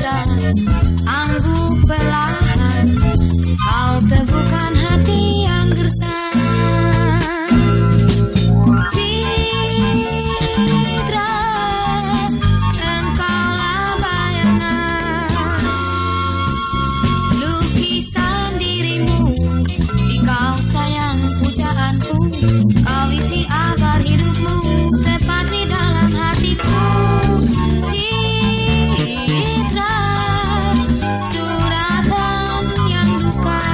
mesra, angguk perlahan, kau teguhkan hati yang gersang. Citra, engkaulah bayangan, lukisan dirimu di kau sayang pujaanku, kau isi agar hidupmu tepat di dalam hatiku. Citra, suratan yang duka,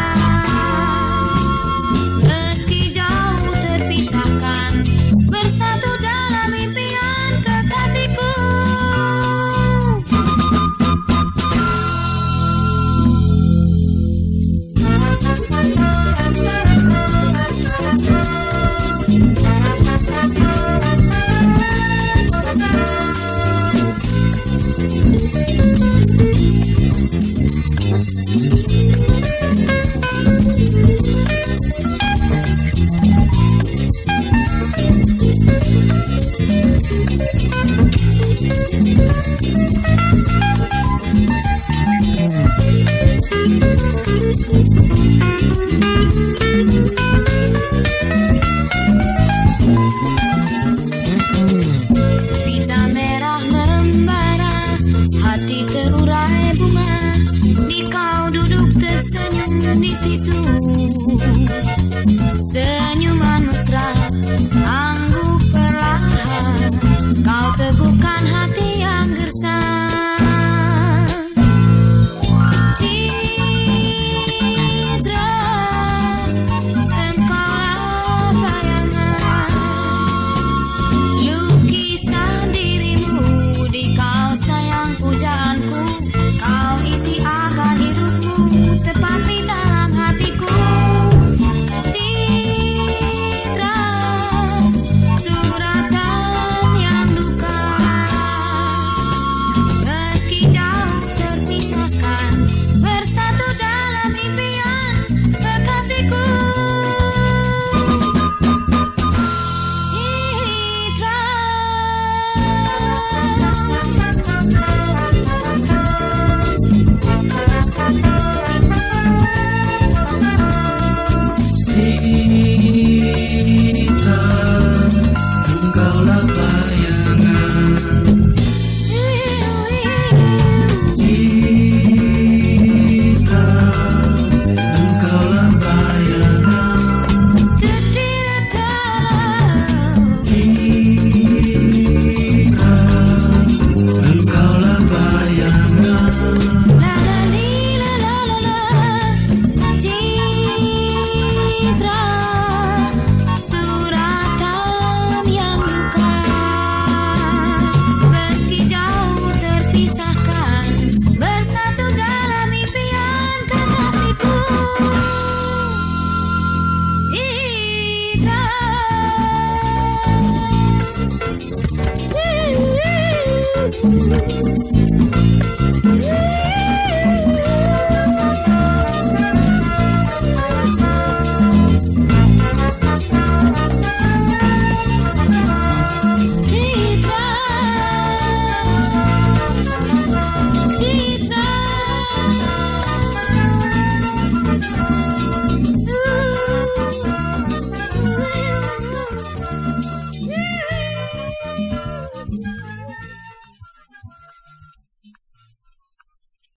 meski jauh terpisahkan, bersatu dalam impian kekasihku. Pita merah membara, hati terurai bunga, di kau duduk tersenyum di situ. Senyuman mesra, angguk perlahan, kau teguhkan hati yang gersang. Citra, engkaulah bayangan, lukisan dirimu di kau sayang pujaanku, kau isi agar hidupmu tepat di dalam hatiku. Citra, suratan yang duka, meski jauh terpisahkan, bersatu dalam impian kekasihku. Citra, engkaulah bayangan. Citra, engkaulah bayangan. Citra, engkaulah bayangan. Citra, suratan yang duka, meski jauh terpisah.